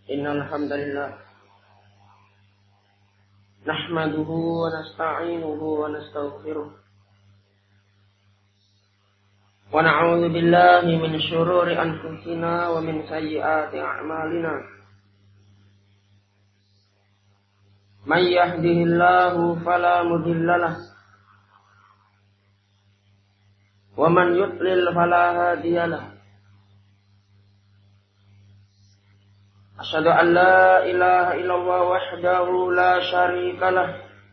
Innal hamdalillah nahmaduhu wa nasta'inuhu wa nastaghfiruh wa na'udzu billahi min shururi anfusina wa min sayyiati a'malina. May yahdihillahu fala mudilla lahu wa man yudlil fala hadiya lahu. Asyhadu an la ilaha illallah wahdahu la syarika lah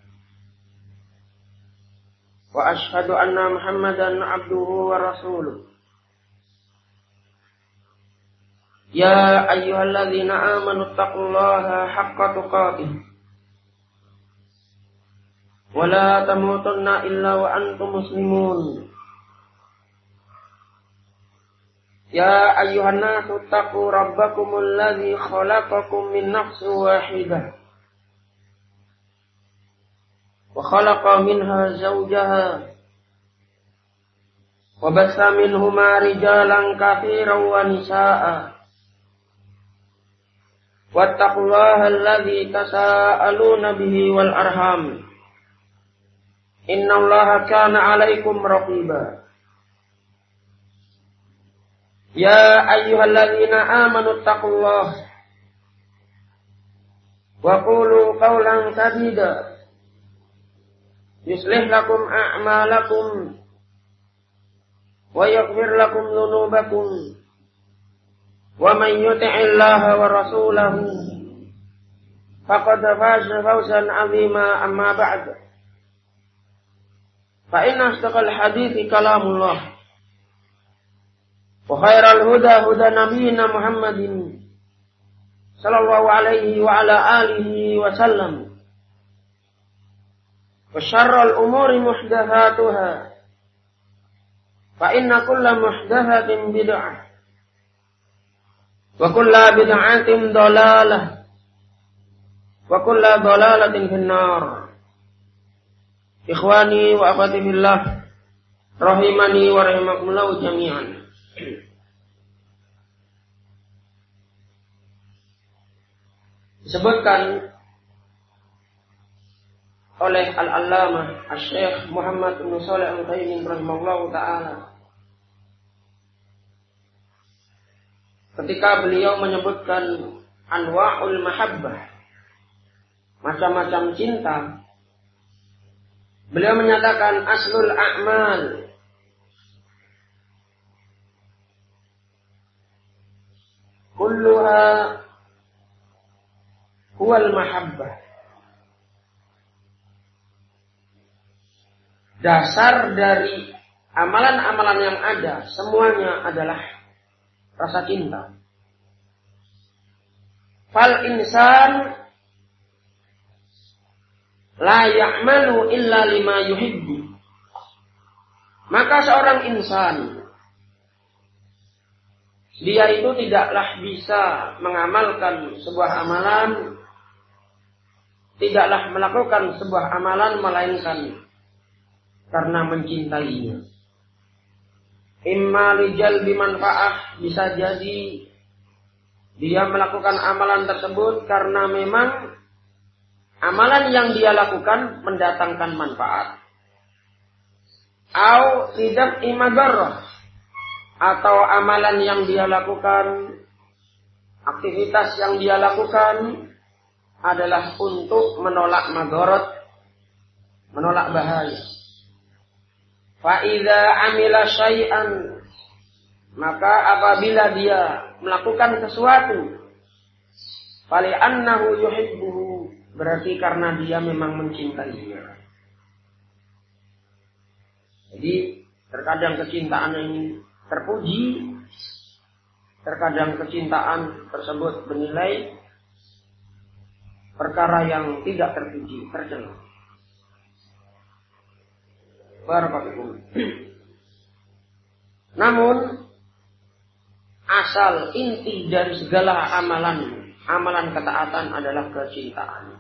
wa asyhadu anna Muhammadan abduhu wa rasuluh. Ya ayyuhalladzina amanu taqullaha haqqa tuqatih wa la tamutunna illa wa antum muslimun. Ya ayyuhan nasu taqu rabbakumul ladzi khalaqakum min nafsin wahidah wa khalaqa minha zawjaha wa bassa minhuma rijalan katsiran wa nisaa'a wattaqullaha alladzi tasaaluna bihi wal arham innallaha kana 'alaikum raqiba. Ya ayyuhalladzina amanu taqullaha wa qulu qawlan sadida yuslih lakum a'malakum wa yaghfir lakum dhunubakum wa man yuti'illaha wa rasulahu faqad faza fawzan 'azima. Amma ba'd, fa inna asdaqal hadithi kalamullah wa khairal huda huda nabiyyina Muhammadin sallallahu alaihi wa ala alihi wa sallam wa syarrul umuri muhdatsatuha fa inna kulla muhdatsatin bid'ah wa kulla bid'atin dhalalah wa kulla dhalalatin finnar. Ikhwani wa akhwati fillah rahimani wa rahimakumullah jami'an. Disebutkan oleh Al-Allamah Asy-Syaikh Muhammad bin Shalih Al-Utsaimin rahimahullahu taala ketika beliau menyebutkan anwa'ul mahabbah, macam-macam cinta, beliau menyatakan aslul a'mal kulluha huwal mahabbah. Dasar dari amalan-amalan yang ada semuanya adalah rasa cinta. Fal insan la ya'malu illa lima yuhibbu. Maka seorang insan dia itu tidaklah bisa mengamalkan sebuah amalan, tidaklah melakukan sebuah amalan melainkan karena mencintainya. Imma lijalbi manfaah, bisa jadi dia melakukan amalan tersebut karena memang amalan yang dia lakukan mendatangkan manfaat. Au tidak imadarrah, atau amalan yang dia lakukan, aktivitas yang dia lakukan adalah untuk menolak madarat, menolak bahaya. Fa idza amila syai'an, maka apabila dia melakukan sesuatu, fali annahu yuhibbuhu, berarti karena dia memang mencintainya. Jadi terkadang kecintaan ini terpuji, terkadang kecintaan tersebut bernilai perkara yang tidak terpuji, tercela. Barakallahu. Namun asal inti dari segala amalan ketaatan adalah kecintaan.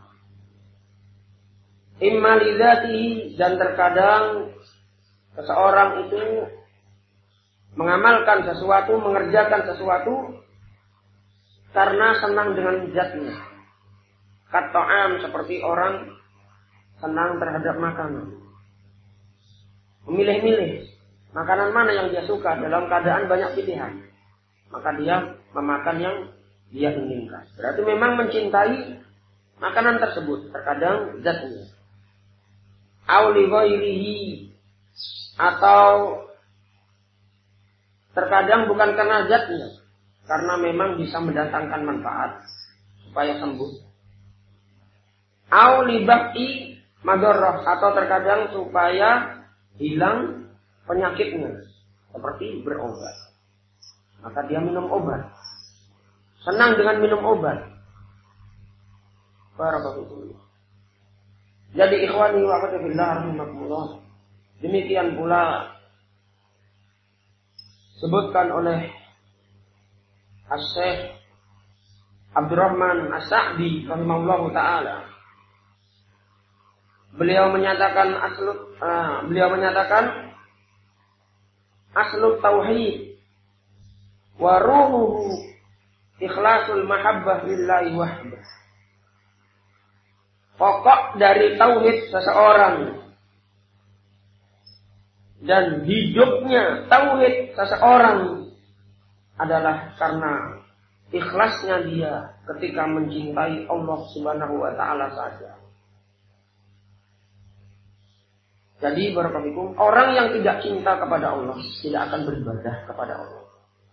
Imma lidzatihi, dan terkadang seseorang itu mengamalkan sesuatu, mengerjakan sesuatu karena senang dengan zatnya. Kata'am, seperti orang senang terhadap makanan. Memilih-milih makanan mana yang dia suka dalam keadaan banyak pilihan. Maka dia memakan yang dia inginkan. Berarti memang mencintai makanan tersebut, terkadang zatnya. Auli ghairihi, atau terkadang bukan karena zatnya, karena memang bisa mendatangkan manfaat supaya sembuh. Auli baqi madharrah, atau terkadang supaya hilang penyakitnya, seperti berobat. Maka dia minum obat. Senang dengan minum obat. Barakallahu. Jadi ikhwani wa akhwati fillah rahimakumullah. Demikian pula sebutkan oleh Asy-Syaikh Abdurrahman As-Sa'di rahimahullahu taala. Beliau menyatakan aslut tauhid wa ruhuhu ikhlasul mahabbah lillahi wahdah. Pokok dari tauhid seseorang dan hidupnya tauhid seseorang adalah karena ikhlasnya dia ketika mencintai Allah Subhanahu wa taala saja. Jadi barakallahu, orang yang tidak cinta kepada Allah tidak akan beribadah kepada Allah.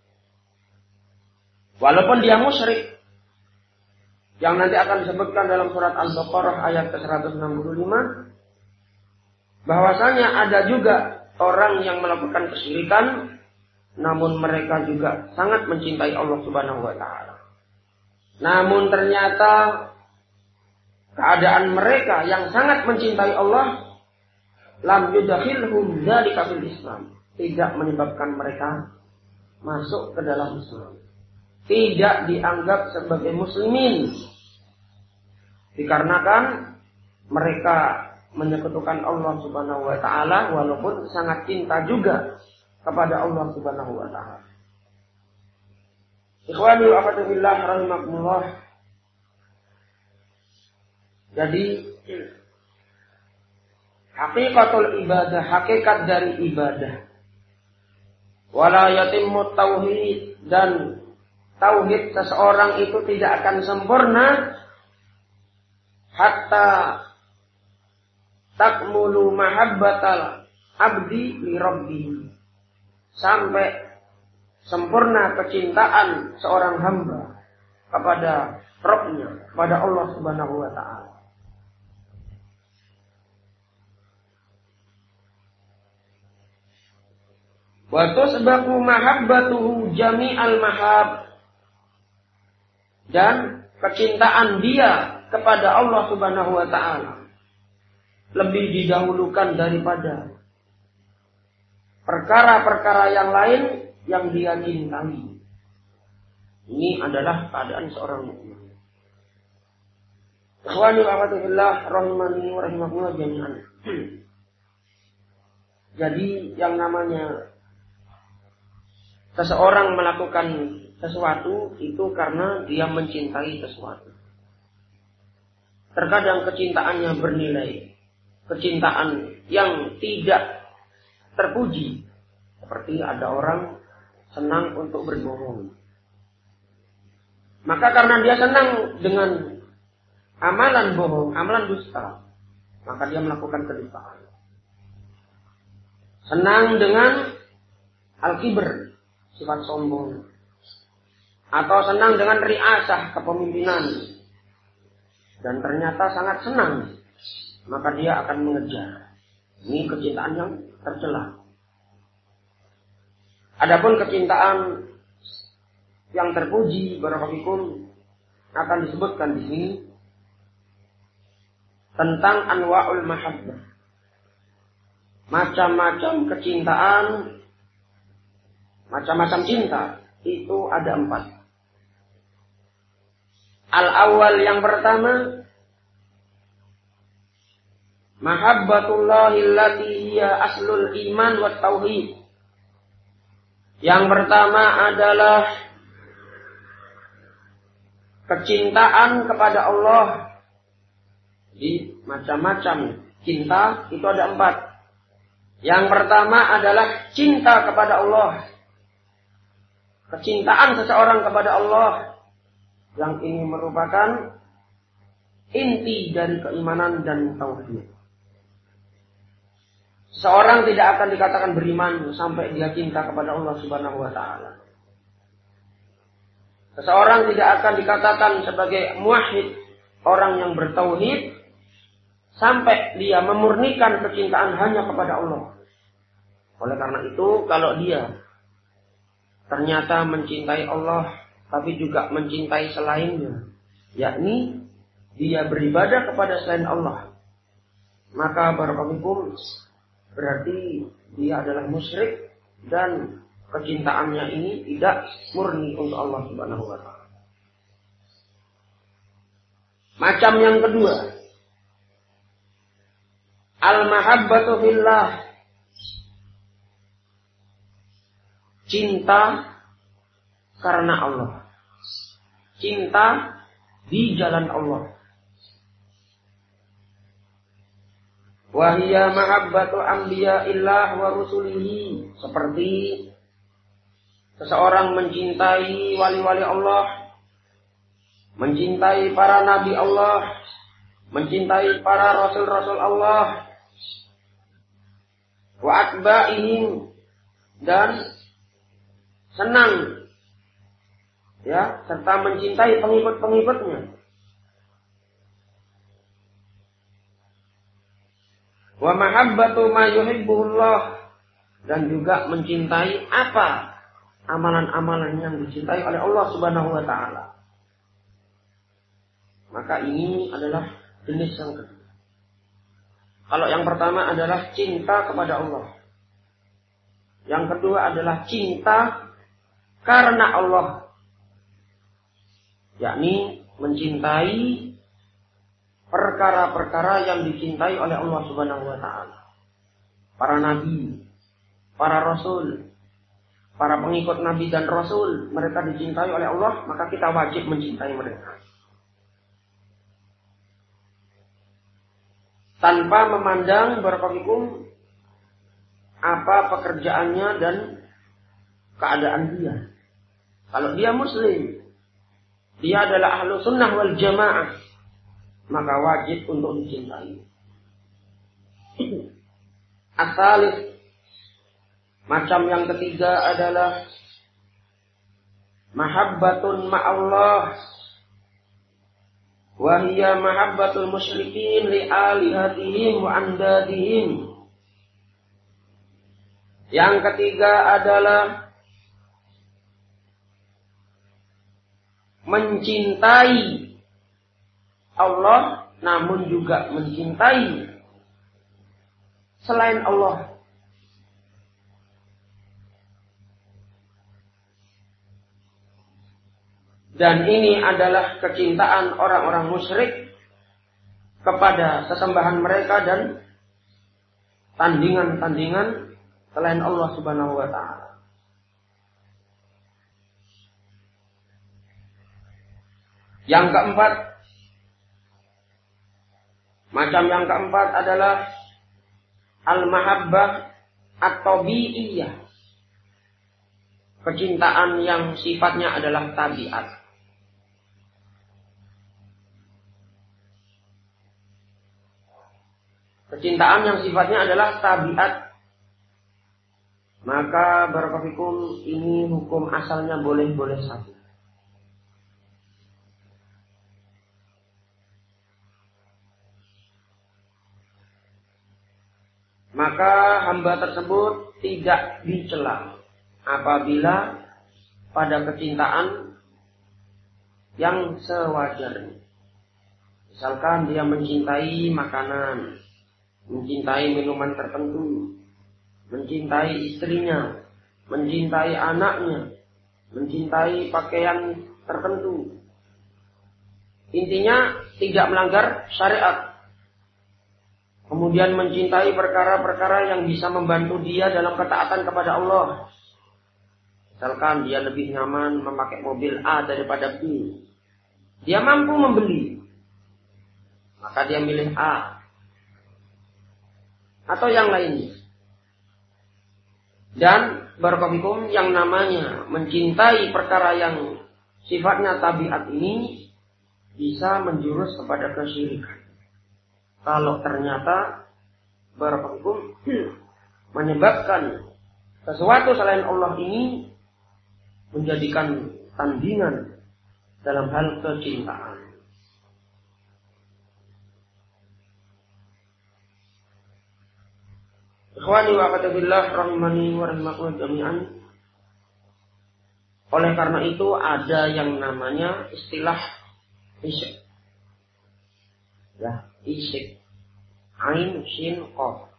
Walaupun dia musyrik, yang nanti akan disebutkan dalam surat Al-Baqarah ayat ke-165, bahwasanya ada juga orang yang melakukan kesyirikan, namun mereka juga sangat mencintai Allah Subhanahu wa taala. Namun ternyata keadaan mereka yang sangat mencintai Allah lam yudakhilhum dzalika fil Islam, tidak menyebabkan mereka masuk ke dalam Islam, tidak dianggap sebagai muslimin, dikarenakan mereka menyekutukan Allah Subhanahu wa taala walaupun sangat cinta juga kepada Allah Subhanahu wa taala. Ikhwani wa akhwati fillah rahimakumullah. Jadi hakikatul ibadah, hakikat dari ibadah. Wala yatimmu tauhid, dan tauhid seseorang itu tidak akan sempurna hatta takmulu mahabbatal abdi li rabbih, sampai sempurna kecintaan seorang hamba kepada Rabbnya, kepada Allah Subhanahu wa taala. Wa tusbahu mahabbatuhu jami'al mahab, dan kecintaan dia kepada Allah Subhanahu wa taala lebih didahulukan daripada perkara-perkara yang lain yang dia cintai. Ini adalah keadaan seorang mukmin. Ikhwani wa akhwati fillah rahimani wa rahimakumullah jami'an. Jadi yang namanya seseorang melakukan sesuatu itu karena dia mencintai sesuatu. Terkadang kecintaannya bernilai, kecintaan yang tidak terpuji. Seperti ada orang senang untuk berbohong. Maka karena dia senang dengan amalan bohong, amalan dusta, maka dia melakukan kedustaan. Senang dengan al-kibr, sifat sombong, atau senang dengan riasah, kepemimpinan, dan ternyata sangat senang, maka dia akan mengejar. Ini kecintaan yang tercela. Adapun kecintaan yang terpuji, barakallahu akan disebutkan di sini tentang anwa'ul mahabbah. Macam-macam kecintaan, macam-macam cinta itu ada 4. Al-awwal, yang pertama, mahabbatullahi allati hiya aslul iman wa tauhid. Yang pertama adalah kecintaan kepada Allah di macam-macam. Cinta itu ada 4. Yang pertama adalah cinta kepada Allah. Kecintaan seseorang kepada Allah. Yang ini merupakan inti dari keimanan dan tauhid. Seorang tidak akan dikatakan beriman sampai dia cinta kepada Allah Subhanahu wa taala. Seseorang tidak akan dikatakan sebagai muwahhid, orang yang bertauhid, sampai dia memurnikan kecintaan hanya kepada Allah. Oleh karena itu, kalau dia ternyata mencintai Allah, tapi juga mencintai selainnya, yakni dia beribadah kepada selain Allah, maka barakallahu berarti dia adalah musyrik dan kecintaannya ini tidak murni untuk Allah Subhanahu wa taala. Macam yang kedua, al-mahabbatu fillah. Cinta karena Allah. Cinta di jalan Allah. Wa hiya mahabbatu anbiya'illah wa rusulihi. Seperti seseorang mencintai wali-wali Allah, mencintai para nabi Allah, mencintai para rasul-rasul Allah, wa atba'ihim, dan senang ya, serta mencintai pengikut-pengikutnya. Wa mahabbatu ma yuhibbuhullah, dan juga mencintai apa amalan-amalan yang dicintai oleh Allah Subhanahu wa taala. Maka ini adalah jenis yang kedua. Kalau yang pertama adalah cinta kepada Allah. Yang kedua adalah cinta karena Allah, yakni mencintai perkara-perkara yang dicintai oleh Allah Subhanahu wa taala. Para nabi, para rasul, para pengikut nabi dan rasul, mereka dicintai oleh Allah, maka kita wajib mencintai mereka. Tanpa memandang barakallahu apa pekerjaannya dan keadaan dia. Kalau dia muslim, dia adalah ahlu sunnah wal jamaah, maka wajib untuk dicintai. Asalih, macam yang ketiga adalah mahabbatun ma'allah, wa hiya mahabbatul musyrikin li alihatihim wa andadihim. Yang ketiga adalah mencintai Allah, namun juga mencintai selain Allah. Dan ini adalah kecintaan orang-orang musyrik kepada sesembahan mereka dan tandingan-tandingan selain Allah Subhanahu wa taala. Yang keempat, macam yang keempat adalah al-mahabbah at-tabi'iyah. Kecintaan yang sifatnya adalah tabiat. Kecintaan yang sifatnya adalah tabiat. Maka barakallahu ini hukum asalnya boleh-boleh saja. Maka hamba tersebut tidak dicela apabila pada kecintaan yang sewajarnya. Misalkan dia mencintai makanan, mencintai minuman tertentu, mencintai istrinya, mencintai anaknya, mencintai pakaian tertentu. Intinya tidak melanggar syariat. Kemudian mencintai perkara-perkara yang bisa membantu dia dalam ketaatan kepada Allah. Misalkan dia lebih nyaman memakai mobil A daripada B. Dia mampu membeli. Maka dia milih A. Atau yang lainnya. Dan barakallahu yang namanya mencintai perkara yang sifatnya tabiat ini bisa menjurus kepada kesyirikan. Kalau ternyata barakallahu menyebabkan sesuatu selain Allah ini menjadikan tandingan dalam hal kecintaan. Ikhwani wa akhwati rahimani wa rahimakumullah jami'an. Oleh karena itu ada yang namanya istilah isyak. Ya, isyak. Ain, shin, qaf.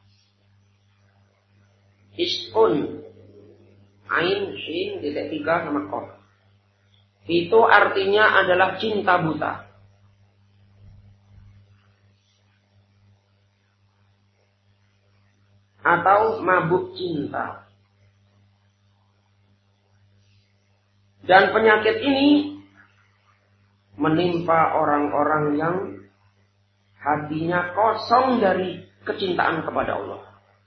Iskun. Ain, shin, titik 3 sama qaf. Itu artinya adalah cinta buta. Atau mabuk cinta. Dan penyakit ini menimpa orang-orang yang hatinya kosong dari kecintaan kepada Allah.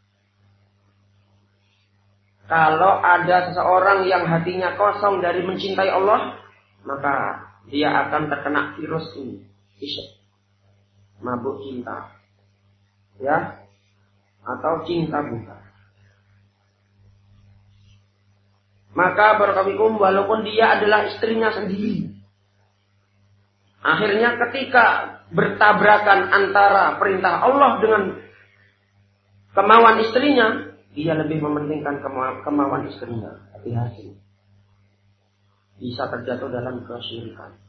Kalau ada seseorang yang hatinya kosong dari mencintai Allah, maka dia akan terkena virus ini. Mabuk cinta. Ya. Atau cinta buta. Maka barakallahu walaupun dia adalah istrinya sendiri, akhirnya ketika bertabrakan antara perintah Allah dengan kemauan istrinya, dia lebih mementingkan kemauan istrinya. Hati-hati. Bisa terjatuh dalam kesyirikan.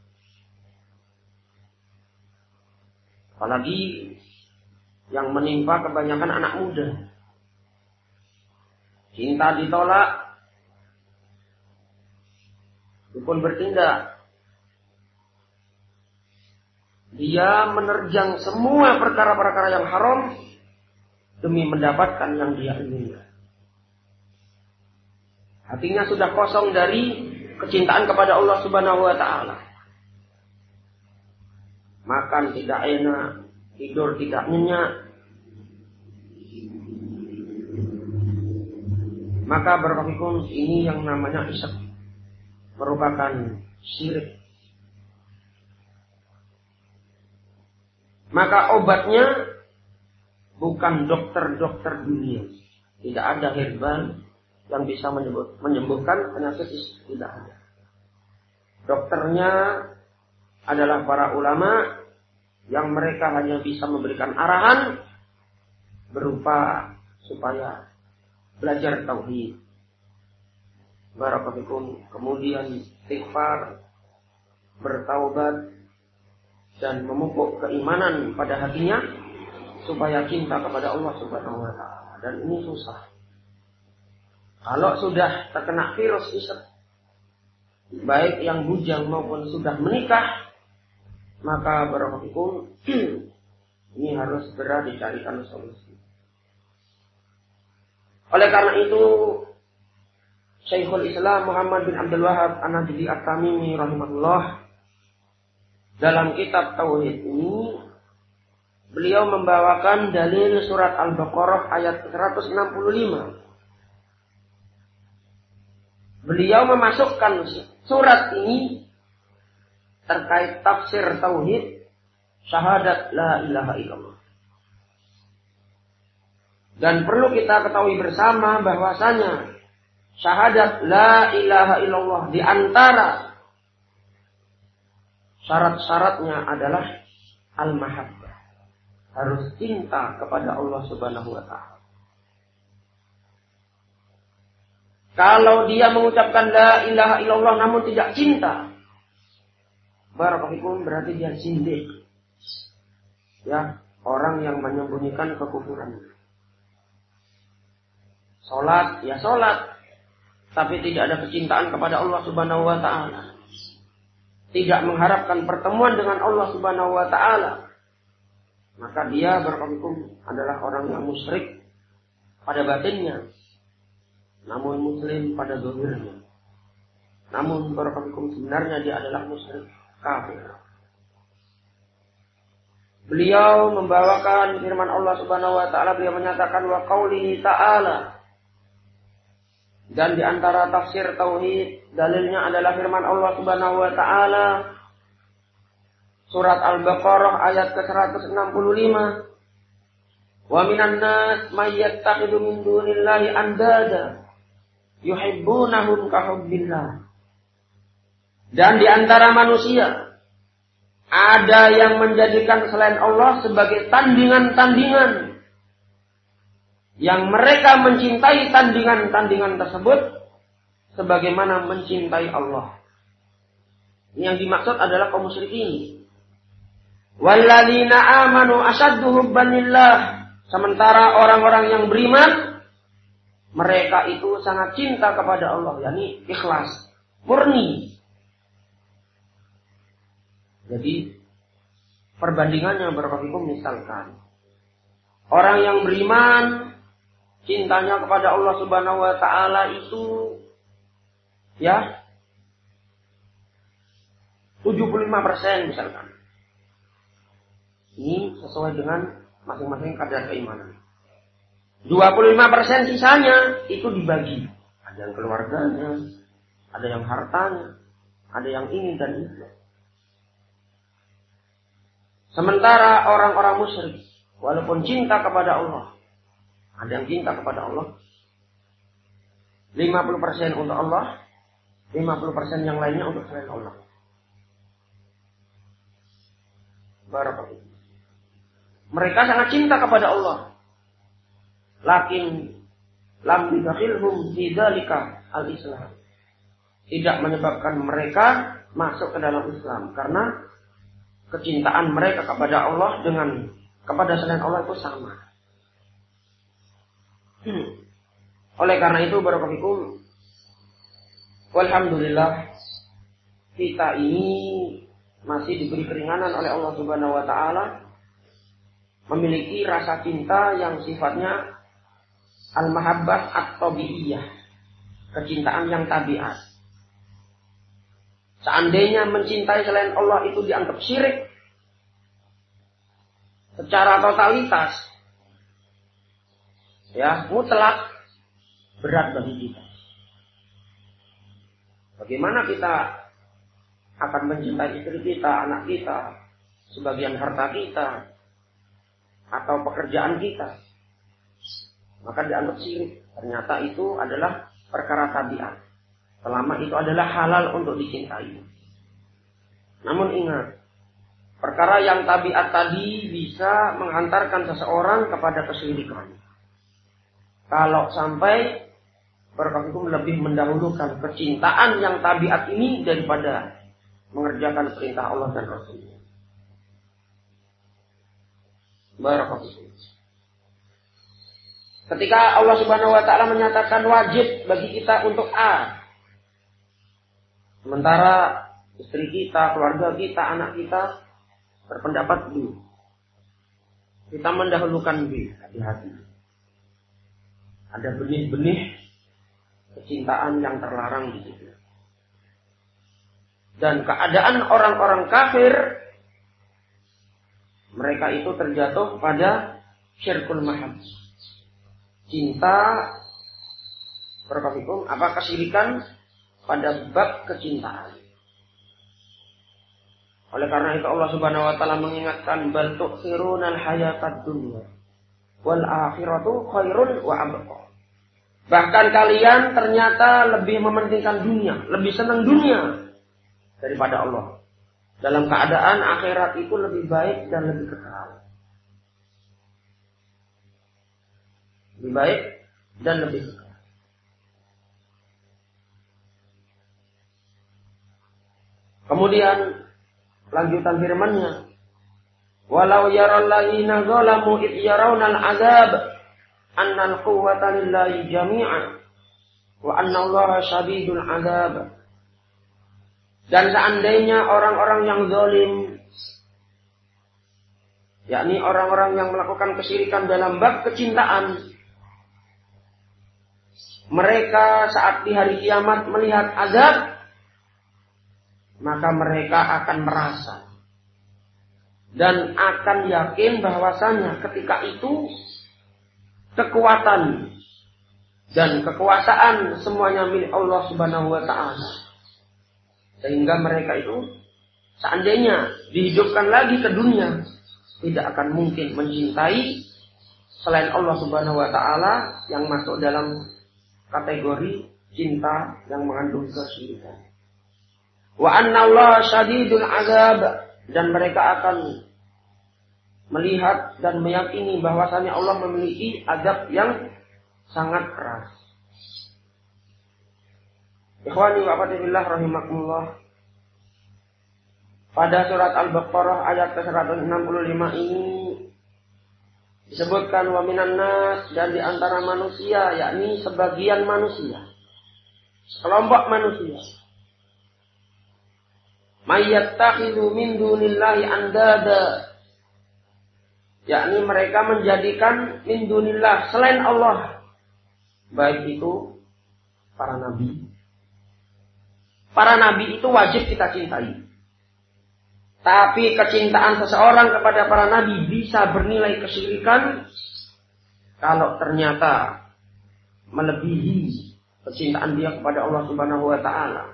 Apalagi yang menimpa kebanyakan anak muda. Cinta ditolak, dukun bertindak. Dia menerjang semua perkara-perkara yang haram demi mendapatkan yang dia inginkan. Hatinya sudah kosong dari kecintaan kepada Allah Subhanahu wa taala. Makan tidak enak, tidur tidak nyenyak. Maka barakallahu ini yang namanya isyak, merupakan syirik. Maka obatnya bukan dokter-dokter dunia. Tidak ada herbal yang bisa menyembuhkan penyakit isyak. Tidak ada. Dokternya adalah para ulama yang mereka hanya bisa memberikan arahan berupa supaya belajar tauhid, barakallahu, kemudian istighfar, bertaubat, dan memupuk keimanan pada hatinya supaya cinta kepada Allah Subhanahu wa taala. Dan ini susah. Kalau sudah terkena virus isyak, baik yang bujang maupun sudah menikah, maka barakallahu ini harus segera dicarikan solusi. Oleh karena itu, Syekhul Islam Muhammad bin Abdul Wahab An-Najdi At-Tamimi rahimahullah dalam kitab Tauhid ini beliau membawakan dalil surat Al-Baqarah ayat 165. Beliau memasukkan surat ini terkait tafsir tauhid syahadat la ilaha illallah. Dan perlu kita ketahui bersama bahwasanya syahadat la ilaha illallah di antara syarat-syaratnya adalah al-mahabbah. Harus cinta kepada Allah Subhanahu wa taala. Kalau dia mengucapkan la ilaha illallah namun tidak cinta, barakallahu berarti dia zindik. Ya, orang yang menyembunyikan kekufuran. Salat, ya salat, tapi tidak ada kecintaan kepada Allah Subhanahu wa taala. Tidak mengharapkan pertemuan dengan Allah Subhanahu wa taala. Maka dia barakallahu adalah orang yang musyrik pada batinnya, namun muslim pada zahirnya. Namun barakallahu sebenarnya dia adalah musyrik kafir. beliau membawakan firman Allah Subhanahu wa taala. Beliau menyatakan wa qaulihi ta'ala. Dan di antara tafsir tauhid dalilnya adalah firman Allah Subhanahu wa taala surat Al-Baqarah ayat ke-165. Wa minan nas may yattakhidhu min dunillahi andada yuhibbunahum ka hubbillah. Dan di antara manusia ada yang menjadikan selain Allah sebagai tandingan-tandingan yang mereka mencintai tandingan-tandingan tersebut sebagaimana mencintai Allah. Yang dimaksud adalah kaum musyrikin. Walladzina amanu asyaddu hubban lillah. Sementara orang-orang yang beriman, mereka itu sangat cinta kepada Allah, yakni ikhlas, murni. Jadi perbandingannya barakallahu misalkan orang yang beriman cintanya kepada Allah Subhanahu wa taala itu ya 75% misalkan. Ini sesuai dengan masing-masing kadar keimanan. 25% sisanya itu dibagi. Ada yang keluarganya, ada yang hartanya, ada yang ini dan itu. Sementara orang-orang musyrik, walaupun cinta kepada Allah, ada yang cinta kepada Allah, 50% untuk Allah, 50% yang lainnya untuk selain Allah. Barakallahu. Mereka sangat cinta kepada Allah. Lakin lam yudakhilhum fi dzalika al-Islam. Tidak menyebabkan mereka masuk ke dalam Islam karena kecintaan mereka kepada Allah dengan kepada selain Allah itu sama. Oleh karena itu barakallahu walhamdulillah kita ini masih diberi keringanan oleh Allah Subhanahu wa taala memiliki rasa cinta yang sifatnya al-mahabbah at-tabi'iyah, kecintaan yang tabiat. Seandainya mencintai selain Allah itu dianggap syirik secara totalitas, ya mutlak, berat bagi kita. Bagaimana kita akan mencintai istri kita, anak kita, sebagian harta kita, atau pekerjaan kita? Maka dianggap syirik. Ternyata itu adalah perkara tabiat. Selama itu adalah halal untuk dicintai. Namun ingat, perkara yang tabiat tadi bisa menghantarkan seseorang kepada kesyirikan. Kalau sampai berkaitan lebih mendahulukan kecintaan yang tabiat ini daripada mengerjakan perintah Allah dan Rasulnya. Barakallahu. Ketika Allah Subhanahu wa taala menyatakan wajib bagi kita untuk A, sementara istri kita, keluarga kita, anak kita berpendapat B, kita mendahulukan B. Hati-hati. Ada benih-benih kecintaan yang terlarang di situ. Dan keadaan orang-orang kafir, mereka itu terjatuh pada syirkul mahabbah. Cinta kesyirikan pada bab kecintaan. Oleh karena itu Allah Subhanahu wa taala mengingatkan bal tu'thirunal hayatad dunya wal akhiratu khairun wa abqa. Bahkan kalian ternyata lebih mementingkan dunia, lebih senang dunia daripada Allah. Dalam keadaan akhirat itu lebih baik dan lebih kekal. Lebih baik dan lebih kekal. Kemudian lanjutan firman-Nya, walau yaral ladzina zalamu id yarawnal azab annal quwwata lillahi jami'an wa annallaha syadidul azab. Dan seandainya orang-orang yang zalim, yakni orang-orang yang melakukan kesyirikan dalam bab kecintaan, mereka saat di hari kiamat melihat azab, maka mereka akan merasa dan akan yakin bahwasanya ketika itu kekuatan dan kekuasaan semuanya milik Allah Subhanahu wa taala. Sehingga mereka itu seandainya dihidupkan lagi ke dunia, tidak akan mungkin mencintai selain Allah Subhanahu wa taala yang masuk dalam kategori cinta yang mengandung kesyirikan. Wa anna Allah syadidul azab, dan mereka akan melihat dan meyakini bahwasanya Allah memiliki azab yang sangat keras. Ikhwani wa akhwati fillah rahimakumullah. Pada surat Al-Baqarah ayat ke-165 ini disebutkan wa minan nas, dan di antara manusia, yakni sebagian manusia, sekelompok manusia, may yattakhidhu min dunillahi andada, yakni mereka menjadikan min dunillah, selain Allah, baik itu para nabi. Para nabi itu wajib kita cintai. Tapi kecintaan seseorang kepada para nabi bisa bernilai kesyirikan kalau ternyata melebihi kecintaan dia kepada Allah Subhanahu wa taala.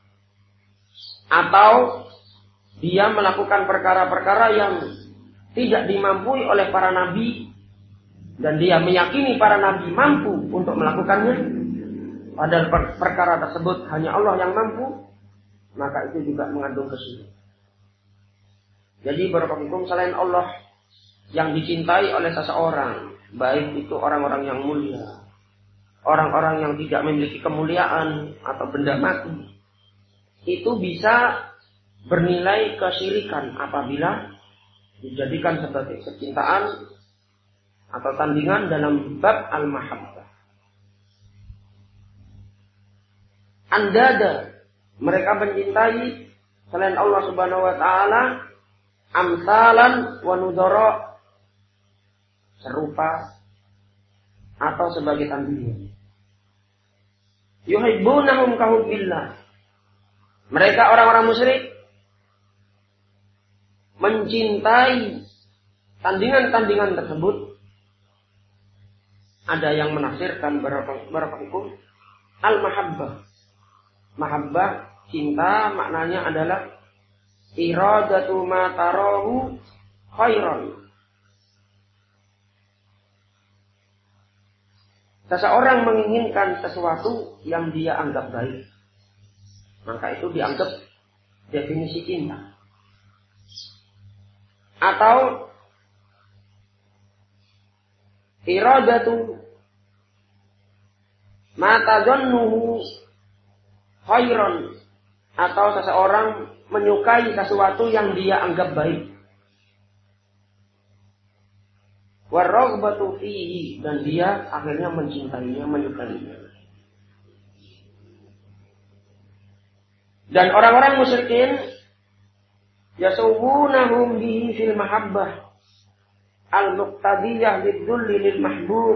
Atau dia melakukan perkara-perkara yang tidak dimampui oleh para nabi, dan dia meyakini para nabi mampu untuk melakukannya, padahal perkara tersebut hanya Allah yang mampu, maka itu juga mengandung kesyirikan. Jadi barakallahu selain Allah yang dicintai oleh seseorang, baik itu orang-orang yang mulia, orang-orang yang tidak memiliki kemuliaan atau benda mati, itu bisa bernilai kesyirikan apabila dijadikan sebagai kecintaan atau tandingan dalam bab al-mahabbah. Andada, mereka mencintai selain Allah Subhanahu wa taala, amsalan wa nudara, serupa atau sebagai tandingan. Yuhibbunahum kahubbillah. Mereka orang-orang musyrik mencintai tandingan-tandingan tersebut. Ada yang menafsirkan barakallahu al-mahabbah. Mahabbah, cinta, maknanya adalah iradatu ma tarahu khairan. Seseorang menginginkan sesuatu yang dia anggap baik, maka itu dianggap definisi cinta. Atau iradatu ma tadhannuhu khairan, atau seseorang menyukai sesuatu yang dia anggap baik. Waraghbatu fihi, dan dia akhirnya mencintainya, menyukainya. Dan orang-orang musyrikin yasawwunahum bihi fil mahabbah al-muqtadiyah lidzulli lil mahbub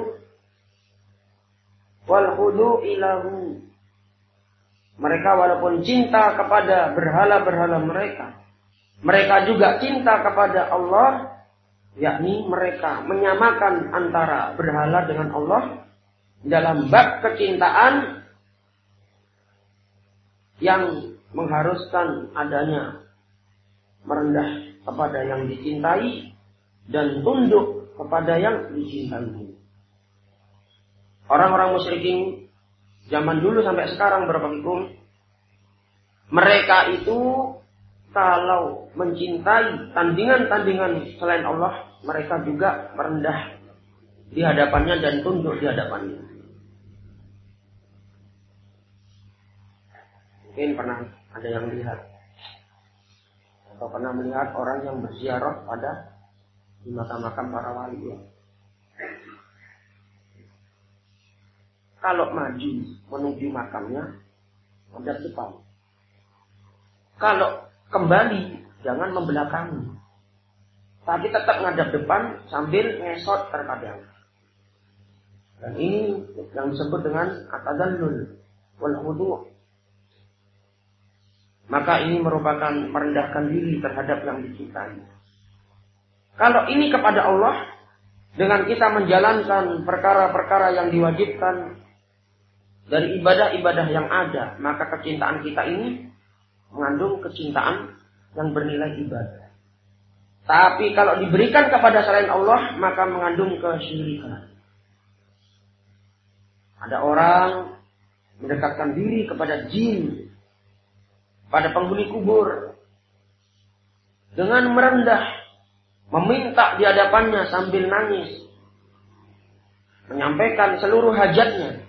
wal khudu'i lahu. Mereka walaupun cinta kepada berhala-berhala mereka, mereka juga cinta kepada Allah, yakni mereka menyamakan antara berhala dengan Allah dalam bab kecintaan yang mengharuskan adanya merendah kepada yang dicintai dan tunduk kepada yang dicintai. Orang-orang musyrikin zaman dulu sampai sekarang barakallahu, mereka itu kalau mencintai tandingan-tandingan selain Allah, mereka juga merendah di hadapannya dan tunduk di hadapannya. Mungkin pernah ada yang lihat atau pernah melihat orang yang berziarah pada di makam-makam para wali ya. Kalau maju menuju makamnya, menghadap depan. Kalau kembali, jangan membelakangi. Tapi tetap menghadap depan sambil ngesot terkadang. Dan ini yang disebut dengan at-tadallul wal khudu'. Maka ini merupakan merendahkan diri terhadap yang dicintai. Kalau ini kepada Allah, dengan kita menjalankan perkara-perkara yang diwajibkan dari ibadah-ibadah yang ada, maka kecintaan kita ini mengandung kecintaan yang bernilai ibadah. Tapi kalau diberikan kepada selain Allah, maka mengandung kesyirikan. Ada orang mendekatkan diri kepada jin, pada penghuni kubur, dengan merendah, meminta di hadapannya sambil nangis, menyampaikan seluruh hajatnya.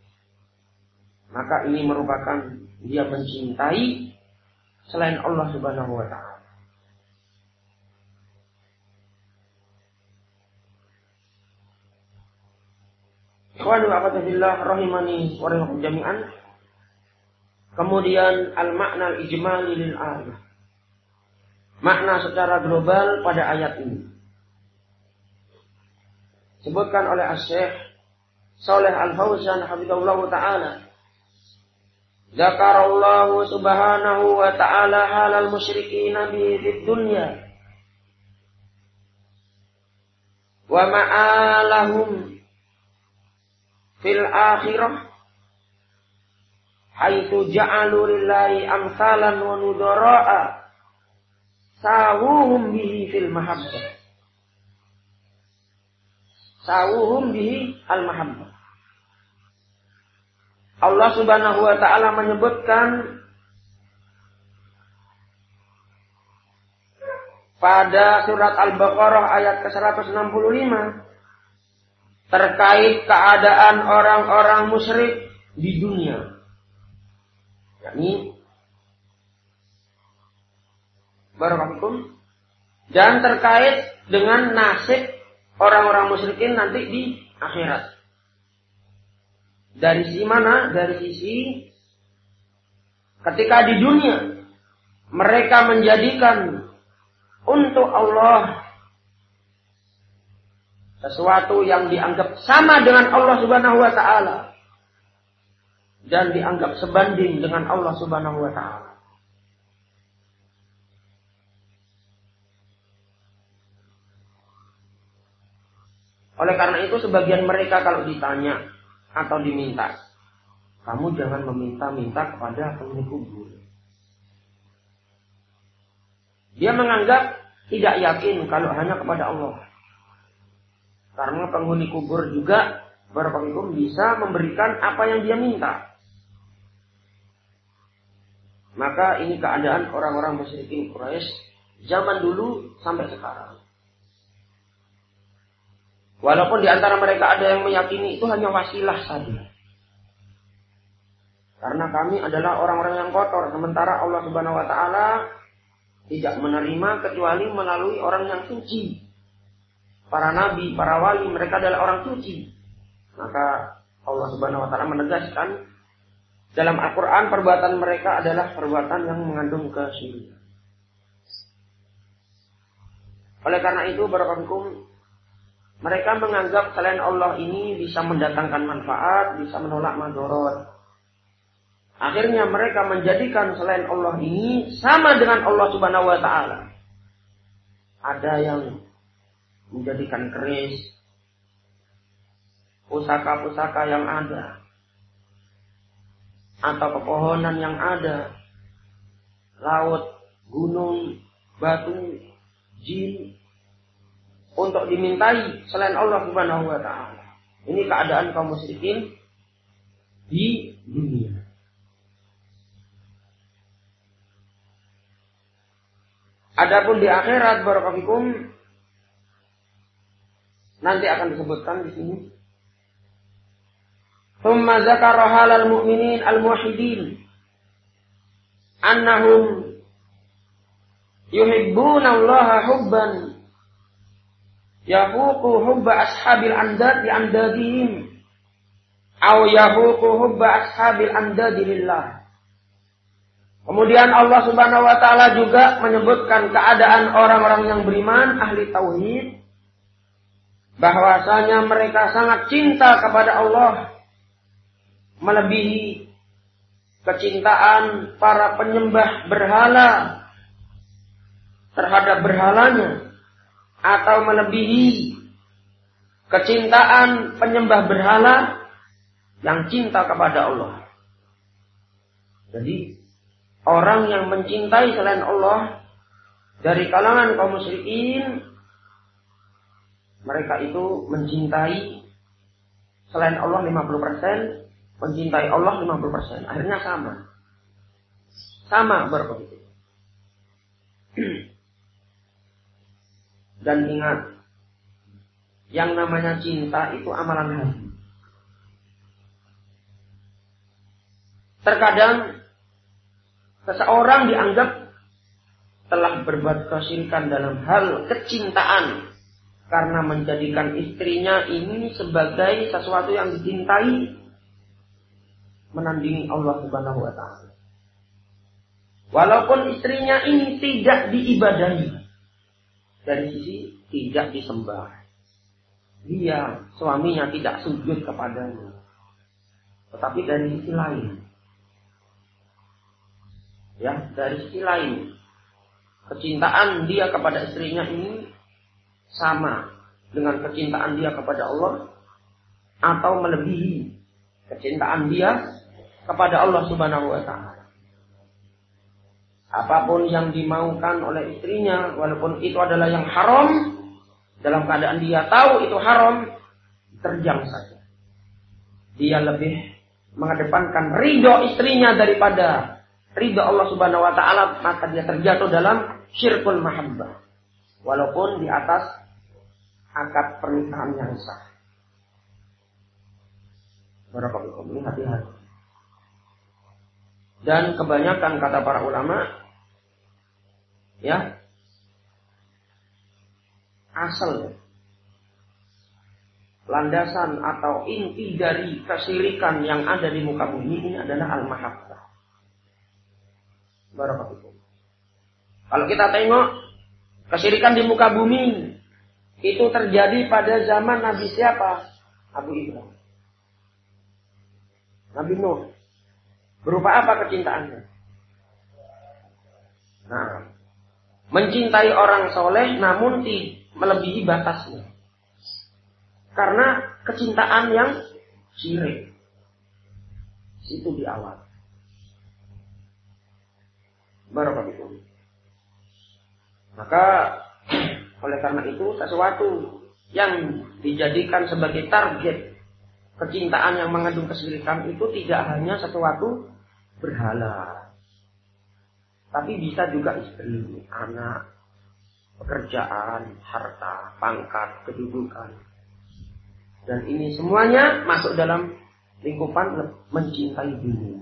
Maka ini merupakan dia mencintai selain Allah Subhanahu wa ta'ala. Ikhwanu a'udzubillah rahimani wa rahimakum jami'an. Kemudian al-makna al-ijmali lil ayat. Makna secara global pada ayat ini. Sebutkan oleh Asy-Syaikh Shalih Al-Fauzan hafizahullah ta'ala. Zakarallahu subhanahu wa ta'ala halal musyrikin bi fid dunya wa ma'alahum fil akhirah haitsu ja'alu lillahi amsalan wa nudara'a sawuhum bihi fil mahabbah. Sawuhum bihi al mahabbah. Allah Subhanahu wa ta'ala menyebutkan pada surat Al-Baqarah ayat ke-165 terkait keadaan orang-orang musyrik di dunia. Yakni Barakallahu. Dan terkait dengan nasib orang-orang musyrikin nanti di akhirat. Dari sisi mana? Dari sisi ketika di dunia mereka menjadikan untuk Allah sesuatu yang dianggap sama dengan Allah Subhanahu wa ta'ala dan dianggap sebanding dengan Allah Subhanahu wa ta'ala. Oleh karena itu sebagian mereka kalau ditanya atau diminta, kamu jangan meminta-minta kepada penghuni kubur. Dia menganggap tidak yakin kalau hanya kepada Allah. Karena penghuni kubur juga barakallahu bisa memberikan apa yang dia minta. Maka ini keadaan orang-orang musyrikin Quraisy zaman dulu sampai sekarang. Walaupun di antara mereka ada yang meyakini itu hanya wasilah saja. Karena kami adalah orang-orang yang kotor, sementara Allah Subhanahu wa ta'ala tidak menerima kecuali melalui orang yang suci. Para nabi, para wali, mereka adalah orang suci. Maka Allah Subhanahu wa ta'ala menegaskan dalam Al-Quran perbuatan mereka adalah perbuatan yang mengandung kesyirikan. Oleh karena itu barakallahu mereka menganggap selain Allah ini bisa mendatangkan manfaat, bisa menolak madharat. Akhirnya mereka menjadikan selain Allah ini sama dengan Allah Subhanahu wa ta'ala. Ada yang menjadikan keris, pusaka-pusaka yang ada, atau pepohonan yang ada, laut, gunung, batu, jin, untuk dimintai selain Allah Subhanahu wa ta'ala. Ini keadaan kaum musyrikin di dunia. Adapun di akhirat barakallahu nanti akan disebutkan di sini. Tsumma dzakara halal mu'minin al-muwahhidin annahum yuhibbuna Allah hubban yafuqu hubba ashabil andad li andadihim aw yafuqu hubba ashabil andad lillah. Kemudian Allah Subhanahu wa ta'ala juga menyebutkan keadaan orang-orang yang beriman, ahli tauhid, bahwasanya mereka sangat cinta kepada Allah melebihi kecintaan para penyembah berhala terhadap berhalanya. atau melebihi kecintaan penyembah berhala yang cinta kepada Allah. Jadi orang yang mencintai selain Allah dari kalangan kaum musyrikin, mereka itu mencintai selain Allah 50%, mencintai Allah 50%. Akhirnya sama. Sama berbegitu. Dan ingat, yang namanya cinta itu amalan hati. Terkadang seseorang dianggap telah berbuat kesyirikan dalam hal kecintaan karena menjadikan istrinya ini sebagai sesuatu yang dicintai, menandingi Allah Subhanahu wa taala. Walaupun istrinya ini tidak diibadahi, dari sisi tidak disembah, dia suaminya tidak sujud kepadanya, tetapi dari sisi lain, ya, dari sisi lain, kecintaan dia kepada istrinya ini sama dengan kecintaan dia kepada Allah atau melebihi kecintaan dia kepada Allah Subhanahu wa taala. Apapun yang dimaukan oleh istrinya, walaupun itu adalah yang haram, dalam keadaan dia tahu itu haram, terjang saja. Dia lebih mengedepankan ridho istrinya daripada ridho Allah Subhanahu wa taala, maka dia terjatuh dalam syirkul mahabbah. Walaupun di atas akad pernikahan yang sah. Barakallahu fiikum, hati-hati. Dan kebanyakan kata para ulama, ya, asal, landasan atau inti dari kesyirikan yang ada di muka bumi ini adalah al-mahabbah. Barakallahu fiikum. Kalau kita tengok kesyirikan di muka bumi itu terjadi pada zaman Nabi siapa? Abu Ibrahim. Nabi Nuh. Berupa apa kecintaannya? Nah, mencintai orang soleh namun melebihi batasnya. Karena kecintaan yang syirik. Itu di awal. Barakallahu. Maka oleh karena itu sesuatu yang dijadikan sebagai target kecintaan yang mengandung kesyirikan itu tidak hanya sesuatu berhala, tapi bisa juga istri, anak, pekerjaan, harta, pangkat, kedudukan. Dan ini semuanya masuk dalam lingkupan mencintai dunia.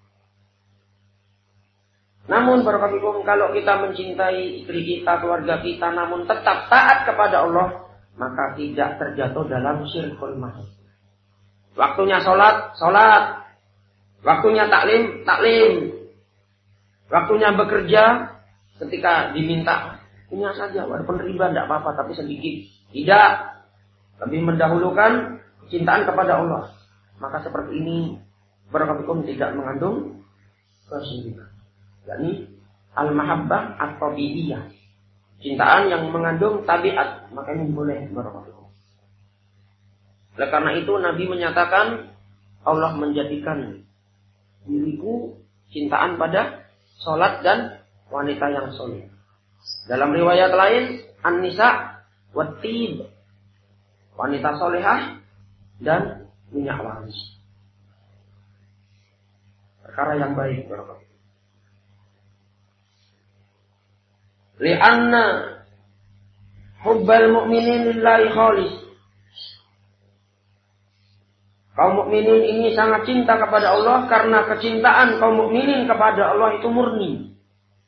Namun barakallahu, kalau kita mencintai istri kita, keluarga kita, namun tetap taat kepada Allah, maka tidak terjatuh dalam syirkul mahabbah. Waktunya sholat, sholat. Waktunya taklim, taklim. Waktunya bekerja, ketika diminta, punya saja, walaupun riba tidak apa-apa, tapi sedikit. Tidak. Lebih mendahulukan kecintaan kepada Allah. Maka seperti ini, barakallahu tidak mengandung kesyirikan. yakni al-mahabbah at-tabi'iyah, cintaan yang mengandung tabiat, makanya boleh barakallahu. Oleh karena itu Nabi menyatakan Allah menjadikan diriku cintaan pada sholat dan wanita yang soleh. Dalam riwayat lain an-nisa wat-tib, wanita solehah dan minyak wangi, perkara yang baik barakallahu. Li'anna hubbal mu'minin lillahi khalis. Kaum mukminin ini sangat cinta kepada Allah karena kecintaan kaum mukminin kepada Allah itu murni.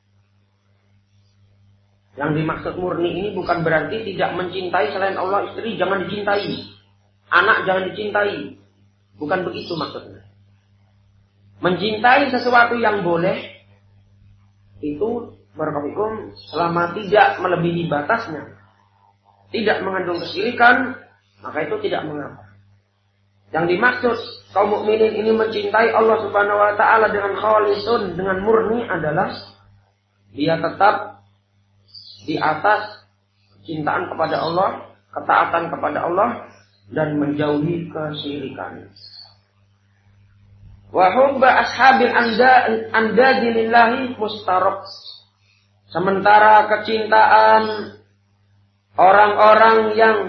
Yang dimaksud murni ini bukan berarti tidak mencintai selain Allah. Istri jangan dicintai, anak jangan dicintai, bukan begitu maksudnya. Mencintai sesuatu yang boleh itu barakallahu selama tidak melebihi batasnya, tidak mengandung kesyirikan, maka itu tidak mengapa. Yang dimaksud kaum mukminin ini mencintai Allah Subhanahu wa taala dengan khalisun, dengan murni adalah dia tetap di atas kecintaan kepada Allah, ketaatan kepada Allah, dan menjauhi kesyirikan. Wa hubba ashabil andadi lillahi mustarab. Sementara kecintaan orang-orang yang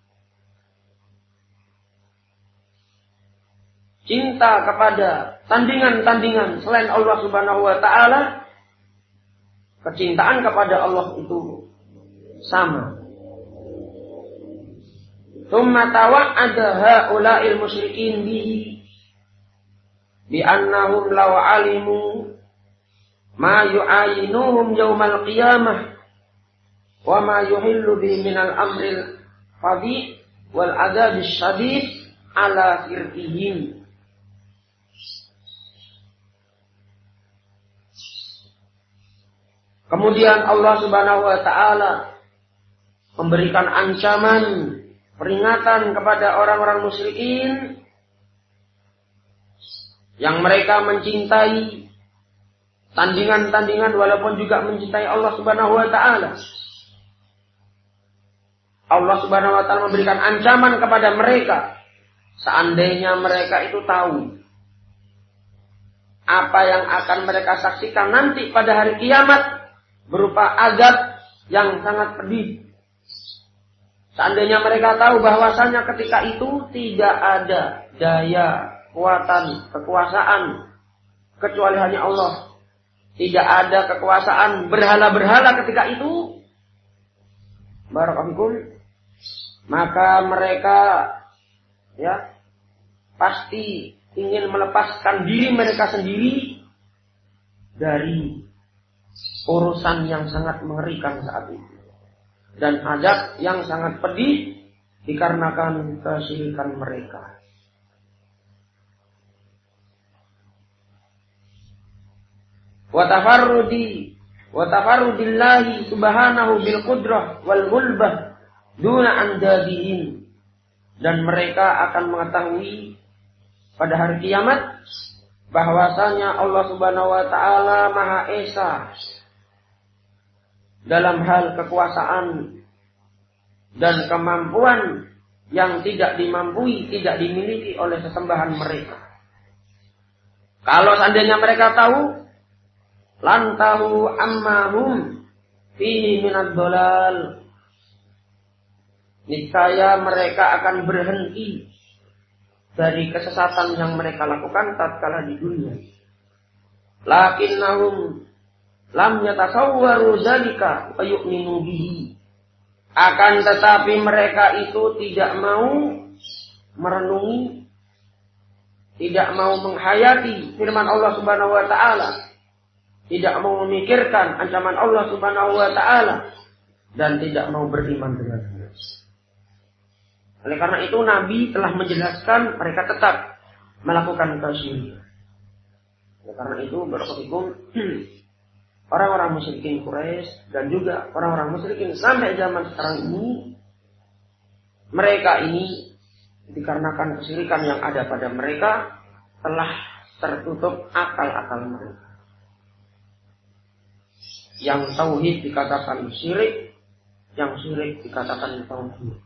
cinta kepada tandingan-tandingan selain Allah Subhanahu wa taala, kecintaan kepada Allah itu sama. Tsumma tawa'ada haula'il musyrikin bihi bi annahum law 'alimu ma yu'ayinuhum yaumal qiyamah wa ma yuhillu bihi minal amril fadhi wal adabis syadid ala sirkihim. Kemudian Allah Subhanahu wa taala memberikan ancaman, peringatan kepada orang-orang musyrikin yang mereka mencintai tandingan-tandingan walaupun juga mencintai Allah Subhanahu wa taala. Allah Subhanahu wa taala memberikan ancaman kepada mereka seandainya mereka itu tahu apa yang akan mereka saksikan nanti pada hari kiamat berupa azab yang sangat pedih. Seandainya mereka tahu bahwasanya ketika itu tidak ada daya, kekuatan, kekuasaan kecuali hanya Allah. Tidak ada kekuasaan berhala-berhala ketika itu. Barakallahu. Maka mereka pasti ingin melepaskan diri mereka sendiri dari urusan yang sangat mengerikan saat itu. Dan azab yang sangat pedih dikarenakan kesyirikan mereka. Wa tafarrudillahi subhanahu bil qudrah wal ghulbah duna andadihim. Dan mereka akan mengetahui pada hari kiamat bahwasanya Allah Subhanahu wa taala Maha Esa dalam hal kekuasaan dan kemampuan yang tidak dimiliki oleh sesembahan mereka. Kalau seandainya mereka tahu, lantahu ammahum fihi minad dhalal, niscaya mereka akan berhenti dari kesesatan yang mereka lakukan tatkala di dunia. Lakinnahum lam yatasawwaru dzalika wa yu'minu bihi. Akan tetapi mereka itu tidak mau merenungi, tidak mau menghayati firman Allah Subhanahu wa taala, tidak mau memikirkan ancaman Allah Subhanahu wa taala, dan tidak mau beriman dengannya. Oleh karena itu Nabi telah menjelaskan mereka tetap melakukan kesyirikan. Oleh karena itu barakallahu orang-orang musyrikin Quraisy dan juga orang-orang musyrikin sampai zaman sekarang ini, mereka ini dikarenakan kesyirikan yang ada pada mereka telah tertutup akal-akal mereka. Yang tauhid dikatakan syirik, yang syirik dikatakan tauhid.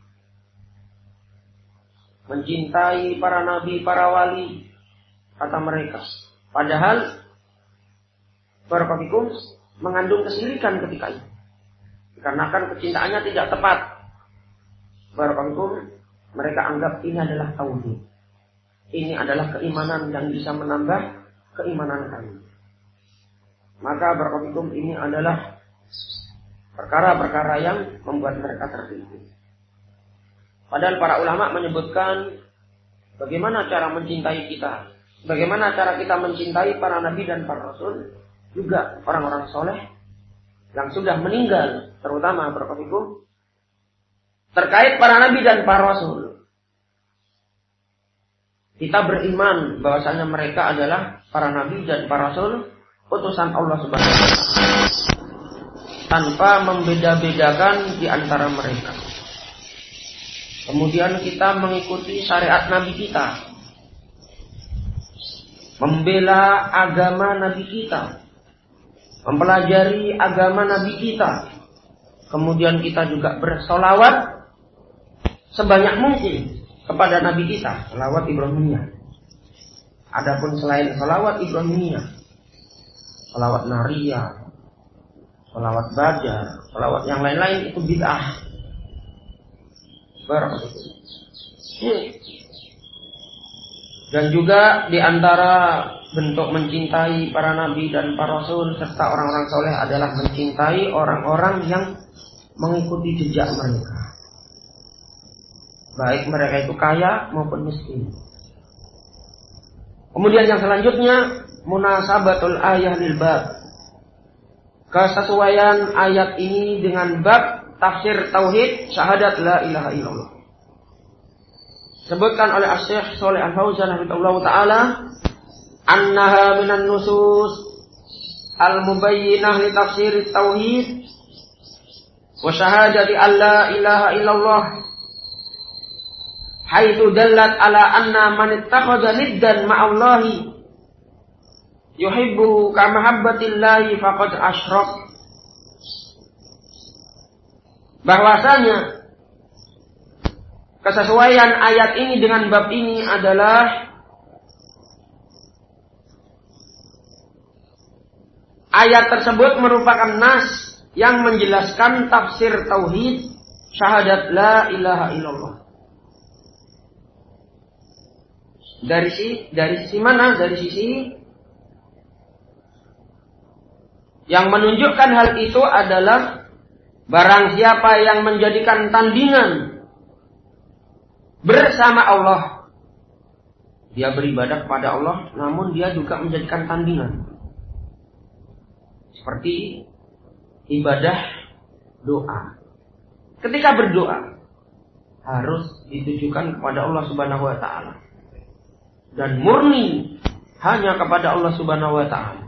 Mencintai para nabi, para wali, kata mereka. Padahal barakallahu mengandung kesyirikan ketika itu. Dikarenakan kecintaannya tidak tepat. Barakallahu mereka anggap ini adalah tauhid. Ini adalah keimanan yang bisa menambah keimanan kami. Maka barakallahu ini adalah perkara-perkara yang membuat mereka tertipu. Padahal para ulama menyebutkan bagaimana cara mencintai kita. Bagaimana cara kita mencintai para nabi dan para rasul. Juga orang-orang soleh yang sudah meninggal. Terutama barakallahu terkait para nabi dan para rasul. Kita beriman bahwasanya mereka adalah para nabi dan para rasul utusan Allah Subhanahu wa taala. Tanpa membeda-bedakan di antara mereka. Kemudian kita mengikuti syariat Nabi kita. Membela agama Nabi kita. Mempelajari agama Nabi kita. Kemudian kita juga bersolawat sebanyak mungkin kepada Nabi kita, solawat Ibrahimiyah. Adapun selain solawat Ibrahimiyah, solawat Nariyah, solawat Baja, solawat yang lain-lain itu bid'ah. Dan juga di antara bentuk mencintai para nabi dan para rasul serta orang-orang soleh adalah mencintai orang-orang yang mengikuti jejak mereka, baik mereka itu kaya maupun miskin. Kemudian yang selanjutnya munasabatul ayah lil bab, kesesuaian ayat ini dengan bab tafsir tauhid syahadat la ilaha illallah. Sebutkan oleh Asy-Syaikh Shalih Al-Fauzan rahimahullahu taala, annaha minan nusus al-mubayyinah li tafsir tauhid wa syahadati alla ilaha illallah, haitsu dallat ala anna man ittakhadha niddan ma'allahi yuhibbuhu ka mahabbatillahi faqad asyrak. Bahwasanya kesesuaian ayat ini dengan bab ini adalah ayat tersebut merupakan nas yang menjelaskan tafsir tauhid syahadat la ilaha illallah. Dari sisi mana? Dari sisi yang menunjukkan hal itu adalah barang siapa yang menjadikan tandingan bersama Allah, dia beribadah kepada Allah, namun dia juga menjadikan tandingan. Seperti ibadah doa. Ketika berdoa harus ditujukan kepada Allah Subhanahu wa taala dan murni hanya kepada Allah Subhanahu wa taala.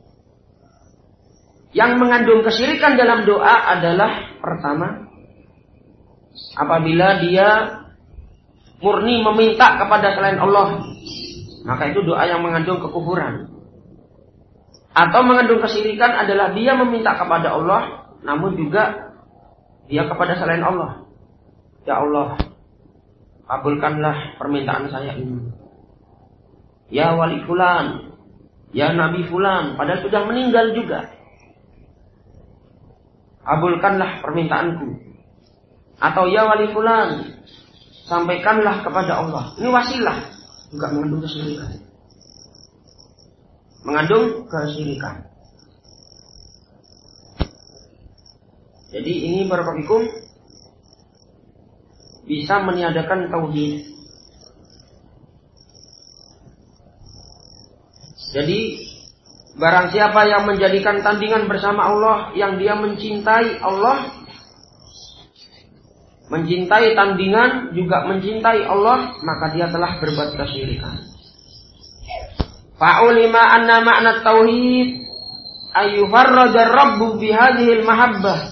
Yang mengandung kesyirikan dalam doa adalah pertama, apabila dia murni meminta kepada selain Allah, maka itu doa yang mengandung kekufuran. Atau mengandung kesyirikan adalah dia meminta kepada Allah, namun juga dia kepada selain Allah. Ya Allah, kabulkanlah permintaan saya ini. Ya wali fulan, ya nabi fulan, padahal sudah meninggal juga. Kabulkanlah permintaanku. Atau ya wali fulan, sampaikanlah kepada Allah. Ini wasilah, juga mengandung kesyirikan. Mengandung kesyirikan. Jadi ini barakallahu bisa meniadakan tauhid. Jadi barang siapa yang menjadikan tandingan bersama Allah, yang dia mencintai Allah, mencintai tandingan juga mencintai Allah, maka dia telah berbuat kesyirikan. Fa'ulima anna ma'na tauhid ayyufarraja rabbu bihadhil mahabbah.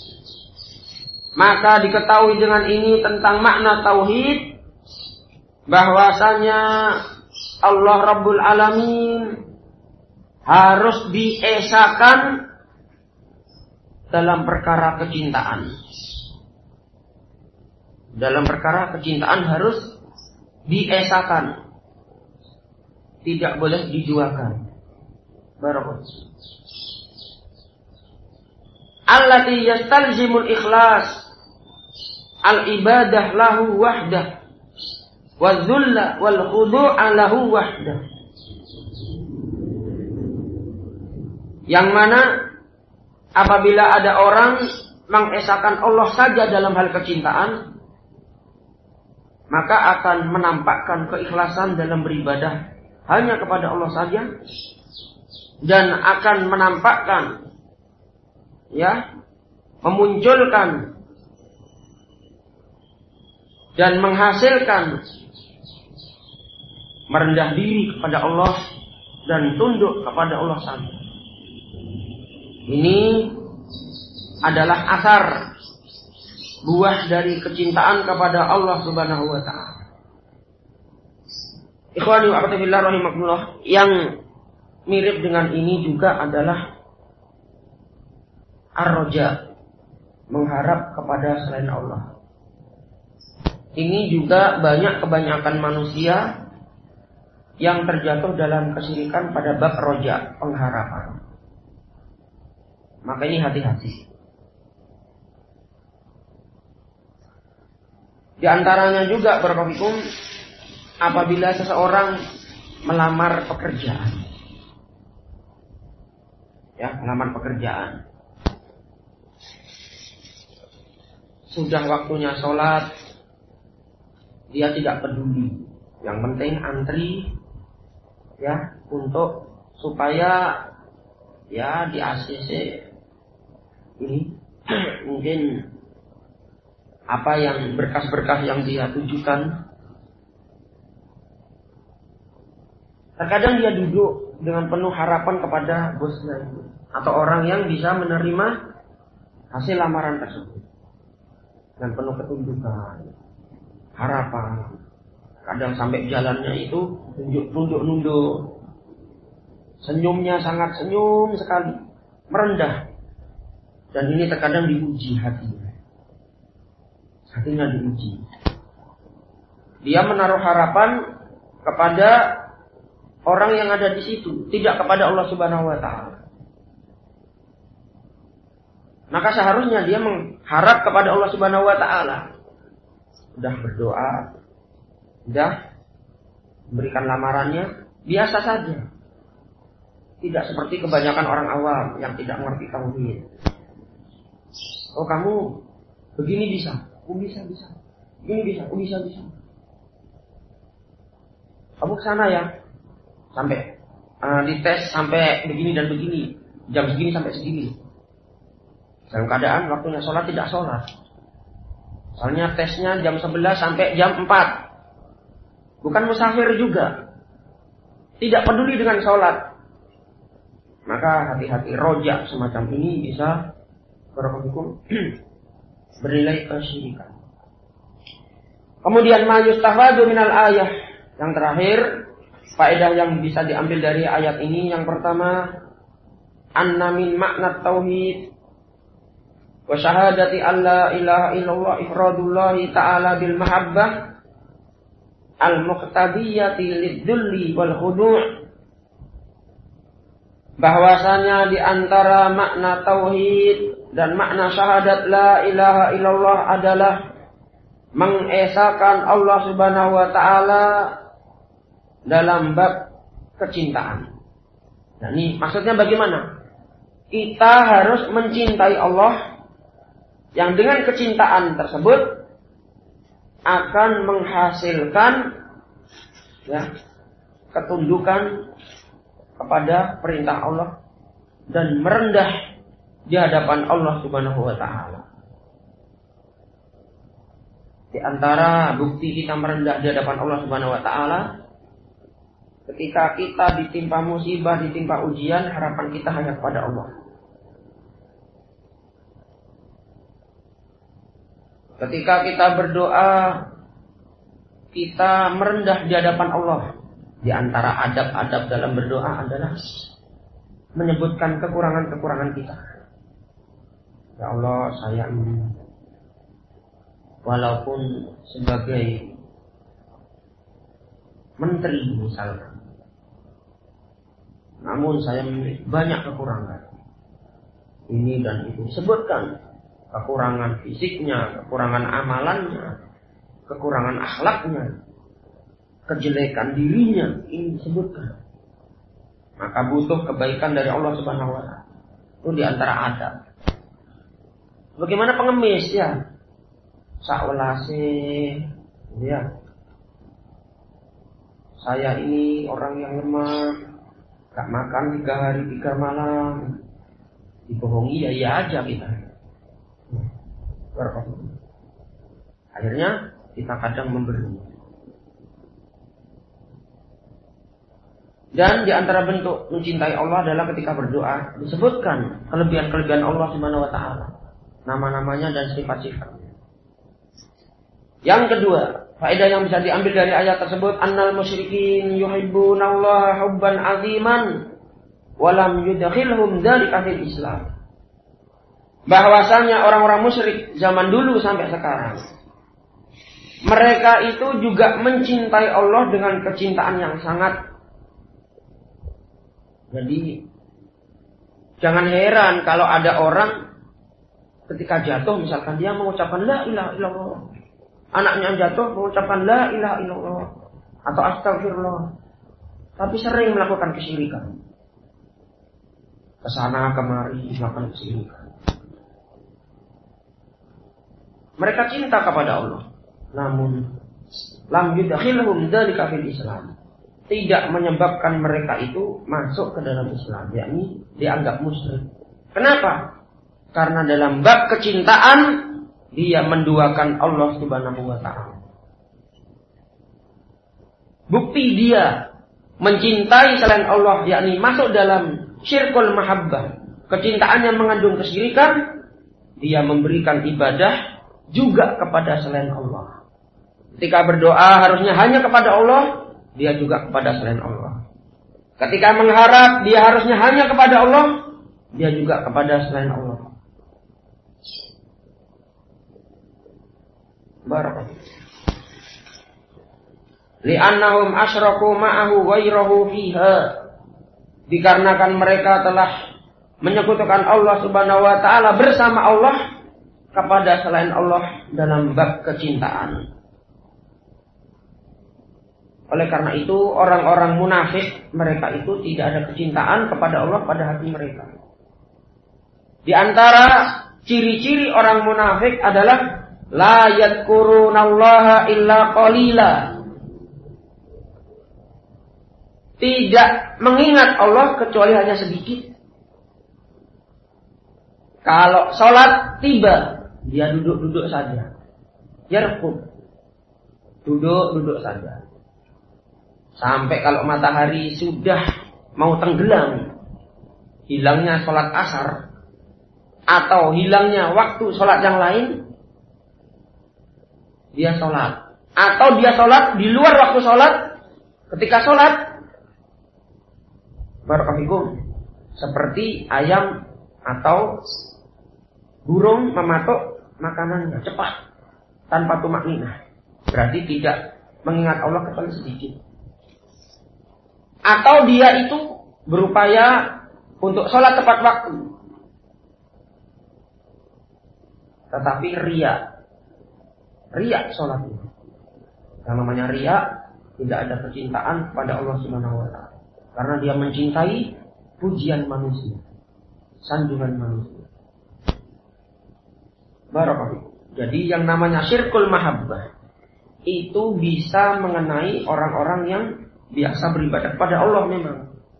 Maka diketahui dengan ini tentang makna tauhid, bahwasanya Allah Rabbul Alamin harus diesakan dalam perkara kecintaan. Dalam perkara kecintaan harus diesakan, tidak boleh diduakan. Barakallahu. Allati yastalzimul ikhlas al-ibadah lahu wahdah wadzulla wal khudu'a lahu wahdah. Yang mana apabila ada orang mengesahkan Allah saja dalam hal kecintaan, maka akan menampakkan keikhlasan dalam beribadah hanya kepada Allah saja, dan akan menampakkan, memunculkan dan menghasilkan merendah diri kepada Allah dan tunduk kepada Allah saja. Ini adalah asar buah dari kecintaan kepada Allah Subhanahu wa taala. Ikhwani wa akhwati fillah rahimakumullah, yang mirip dengan ini juga adalah ar-raja, mengharap kepada selain Allah. Ini juga kebanyakan manusia yang terjatuh dalam kesyirikan pada bab roja, pengharapan. Maka ini hati-hati. Di antaranya juga barakallahu apabila seseorang melamar pekerjaan. Ya, melamar pekerjaan. Sudah waktunya sholat, dia tidak peduli. Yang penting antri, ya, untuk supaya ya di ACC ini mungkin apa yang berkas-berkas yang dia tujukan. Terkadang dia duduk dengan penuh harapan kepada bosnya itu atau orang yang bisa menerima hasil lamaran tersebut dengan penuh ketundukan, harapan. Kadang sampai jalannya itu nunduk-nunduk, senyumnya sangat senyum sekali, merendah. Dan ini terkadang diuji hatinya diuji. Dia menaruh harapan kepada orang yang ada di situ, tidak kepada Allah Subhanahu wa taala. Maka seharusnya dia mengharap kepada Allah Subhanahu wa taala. Sudah berdoa, sudah memberikan lamarannya, biasa saja. Tidak seperti kebanyakan orang awam yang tidak mengerti tauhid. Oh, kamu begini bisa. Oh, bisa. Ini bisa. Oh, bisa. Kamu ke sana ya. Sampai dites sampai begini dan begini. Jam segini sampai segini. Dalam keadaan waktunya sholat tidak sholat. Soalnya tesnya jam 11 sampai jam 4. Bukan musafir juga. Tidak peduli dengan sholat. Maka hati-hati, rojak semacam ini bisa bernilai kesyirikan. Kemudian ma yustafadu minal ayah. Yang terakhir, faedah yang bisa diambil dari ayat ini, yang pertama, anna min makna tauhid wa syahadati alla ilaha illallah ifradullahi ta'ala bil mahabbah al muqtadiyati lidzulli wal khudu'. Bahwasanya di antara makna tauhid dan makna syahadat la ilaha illallah adalah mengesahkan Allah Subhanahu wa taala dalam bab kecintaan. Nah, ini maksudnya bagaimana? Kita harus mencintai Allah yang dengan kecintaan tersebut akan menghasilkan ya, ketundukan kepada perintah Allah dan merendah di hadapan Allah Subhanahu wa taala. Di antara bukti kita merendah di hadapan Allah Subhanahu wa taala, ketika kita ditimpa musibah, ditimpa ujian, harapan kita hanya kepada Allah. Ketika kita berdoa, kita merendah di hadapan Allah. Di antara adab-adab dalam berdoa adalah menyebutkan kekurangan-kekurangan kita. Ya Allah, saya ini walaupun sebagai menteri misalkan, namun saya memiliki banyak kekurangan. Ini dan itu. Sebutkan kekurangan fisiknya, kekurangan amalannya, kekurangan akhlaknya, kejelekan dirinya, ini disebutkan. Maka butuh kebaikan dari Allah Subhanahu wa taala. Itu di antara adab. Bagaimana pengemis ya? Saulase, ya. Saya ini orang yang lemah, gak makan 3 hari 3 malam. Dibohongi ya aja kita. Akhirnya kita kadang memberi. Dan di antara bentuk mencintai Allah adalah ketika berdoa disebutkan kelebihan-kelebihan Allah Subhanahu wa taala, nama-namanya dan sifat-sifatnya. Yang kedua, faedah yang bisa diambil dari ayat tersebut, annal musyrikin yuhibbunallaha hubban aziman wa lam yudkhilhum dzalika fil Islam. bahwasanya orang-orang musyrik zaman dulu sampai sekarang, mereka itu juga mencintai Allah dengan kecintaan yang sangat. Jadi jangan heran kalau ada orang ketika jatuh misalkan dia mengucapkan la ilaha illallah. Anaknya jatuh mengucapkan la ilaha illallah atau astagfirullah. Tapi sering melakukan kesyirikan. Kesana kemari melakukan kesyirikan. Mereka cinta kepada Allah. Namun lam yudkhilhum dzalika fil Islam. Tidak menyebabkan mereka itu masuk ke dalam Islam, yakni dianggap musyrik. Kenapa? Karena dalam bab kecintaan dia menduakan Allah Subhanahu wa taala. Bukti dia mencintai selain Allah, yakni masuk dalam syirkul mahabbah, kecintaan yang mengandung kesyirikan, dia memberikan ibadah juga kepada selain Allah. Ketika berdoa harusnya hanya kepada Allah, dia juga kepada selain Allah. Ketika mengharap, dia harusnya hanya kepada Allah, dia juga kepada selain Allah. Barakallahu. Li'annahum asyraku ma'ahu ghairahu fiha. Dikarenakan mereka telah menyekutukan Allah Subhanahu wa taala bersama Allah kepada selain Allah dalam bab kecintaan. Oleh karena itu orang-orang munafik, mereka itu tidak ada kecintaan kepada Allah pada hati mereka. Di antara ciri-ciri orang munafik adalah la yadhkurunallaha illa qalila. Tidak mengingat Allah kecuali hanya sedikit. Kalau sholat tiba, dia duduk-duduk saja. Yarqub. Duduk-duduk saja. Sampai kalau matahari sudah mau tenggelam, hilangnya sholat asar, atau hilangnya waktu sholat yang lain, dia sholat. Atau dia sholat di luar waktu sholat, ketika sholat, barakallahu seperti ayam atau burung mematuk makanannya cepat, tanpa tumakninah. Berarti tidak mengingat Allah kecuali sedikit. Atau dia itu berupaya untuk sholat tepat waktu, tetapi riya sholatnya. Yang namanya riya, tidak ada kecintaan kepada Allah Subhanahu wa taala. Karena dia mencintai pujian manusia, sanjungan manusia. Barakallahu. Jadi yang namanya syirkul mahabbah itu bisa mengenai orang-orang yang biasa beribadah pada Allah memang.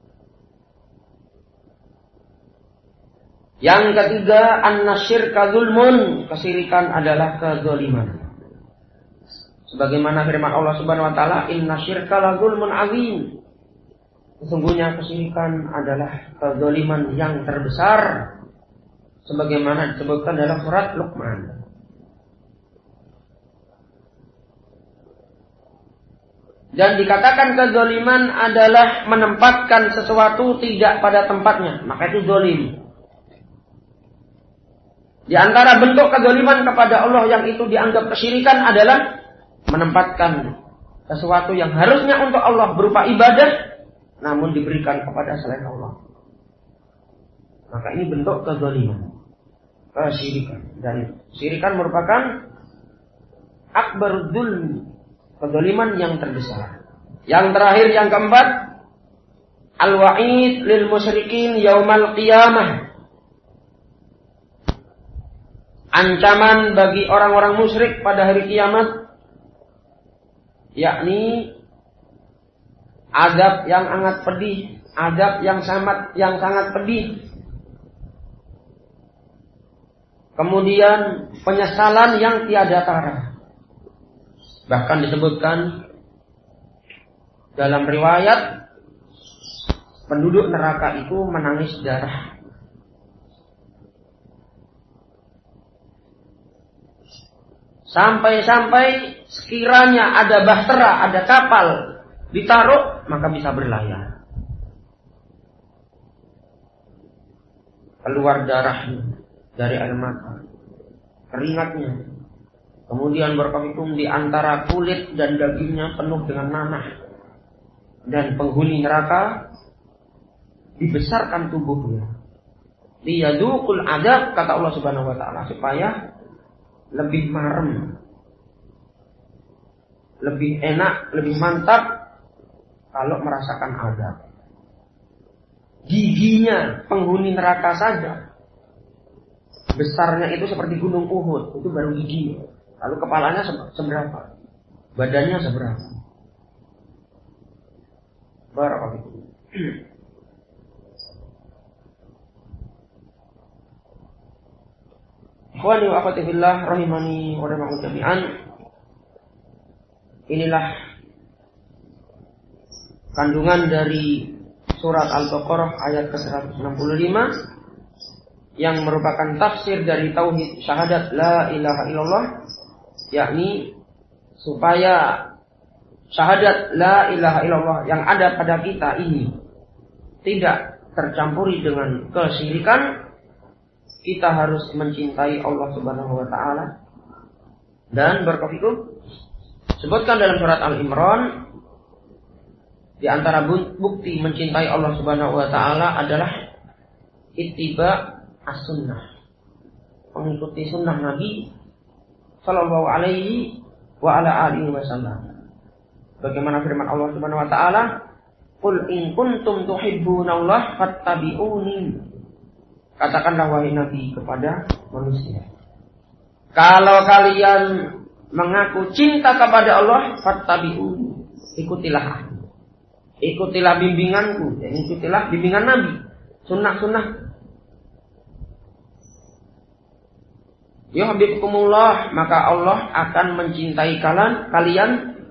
Yang ketiga, annasyirka zulmun, kesyirikan adalah kezaliman. Sebagaimana firman Allah Subhanahu wa taala, innasyirka la zulmun azim. Sesungguhnya kesyirikan adalah kezaliman yang terbesar, sebagaimana disebutkan dalam surat Luqman. Dan dikatakan kezaliman adalah menempatkan sesuatu tidak pada tempatnya, maka itu zalim. Di antara bentuk kezaliman kepada Allah yang itu dianggap kesyirikan adalah menempatkan sesuatu yang harusnya untuk Allah berupa ibadah, namun diberikan kepada selain Allah. Maka ini bentuk kezaliman, kesyirikan. Dan syirikan merupakan akbarud dzulm, kezaliman yang terbesar. Yang terakhir, yang keempat, al-wa'id lil musyrikin yaumal qiyamah. Ancaman bagi orang-orang musyrik pada hari kiamat, yakni azab yang sangat pedih, azab yang sangat pedih. Kemudian penyesalan yang tiada tara. Bahkan disebutkan dalam riwayat, penduduk neraka itu menangis darah. Sampai-sampai sekiranya ada bahtera, ada kapal ditaruh, maka bisa berlayar. Keluar darahnya. dari air mata, keringatnya. Kemudian barakallahu di antara kulit dan dagingnya penuh dengan nanah. Dan penghuni neraka dibesarkan tubuhnya. Liyadukul adab, kata Allah Subhanahu wa taala, supaya lebih marem, lebih enak, lebih mantap kalau merasakan adab. Giginya penghuni neraka saja besarnya itu seperti gunung Uhud, itu baru gigi. Lalu kepalanya seberapa? Badannya seberapa? Barakallahu. Ikhwani wa akhwati fillah rahimani wa rahimakum jami'an. Inilah kandungan dari surat Al-Baqarah ayat ke-165 yang merupakan tafsir dari tauhid syahadat la ilaha illallah, yakni supaya syahadat la ilaha illallah yang ada pada kita ini tidak tercampuri dengan kesyirikan. Kita harus mencintai Allah Subhanahu wa taala. Dan berkofikum sebutkan dalam surat Al-Imran, di antara bukti mencintai Allah Subhanahu wa taala adalah ittiba as-sunnah, mengikuti sunnah Nabi sallallahu alaihi wa ala alihi wasallam. Bagaimana firman Allah Subhanahu wa taala, "Qul in kuntum tuhibbunallaha fattabi'uni." Katakanlah wahai Nabi kepada manusia, kalau kalian mengaku cinta kepada Allah, fattabi'uni, ikutilah aku. Ikutilah bimbinganku, dan ikutilah bimbingan Nabi, sunnah-sunnah. Yuhibbukumullah, maka Allah akan mencintai kalian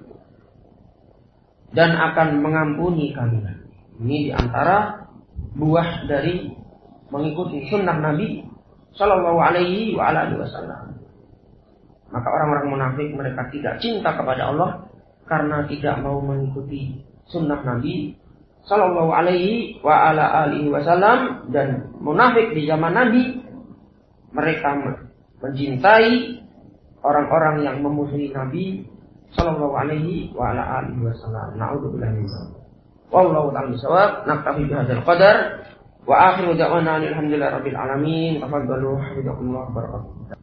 dan akan mengampuni kalian. Ini diantara buah dari mengikuti sunnah Nabi Sallallahu Alaihi Wasallam. Maka orang-orang munafik mereka tidak cinta kepada Allah karena tidak mau mengikuti sunnah Nabi Sallallahu Alaihi Wasallam. Dan munafik di zaman Nabi, mereka mencintai orang-orang yang memusuhi Nabi Sallallahu Alaihi Wasallam. Na'udzubillah min dzalik. Wallahu ta'ala bishawab. Naktafi bihadzal qadar. Wa akhiru da'wana alhamdulillahi rabbil alamin. Tafaddalu hafizakumullah barakatuh.